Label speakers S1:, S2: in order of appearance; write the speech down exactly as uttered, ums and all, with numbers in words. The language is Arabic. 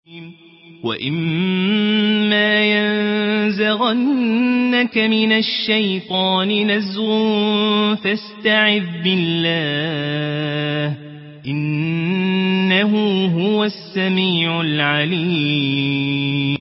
S1: وإما ينزغنك من الشيطان نزغ فاستعذ بالله إنه هو السميع العليم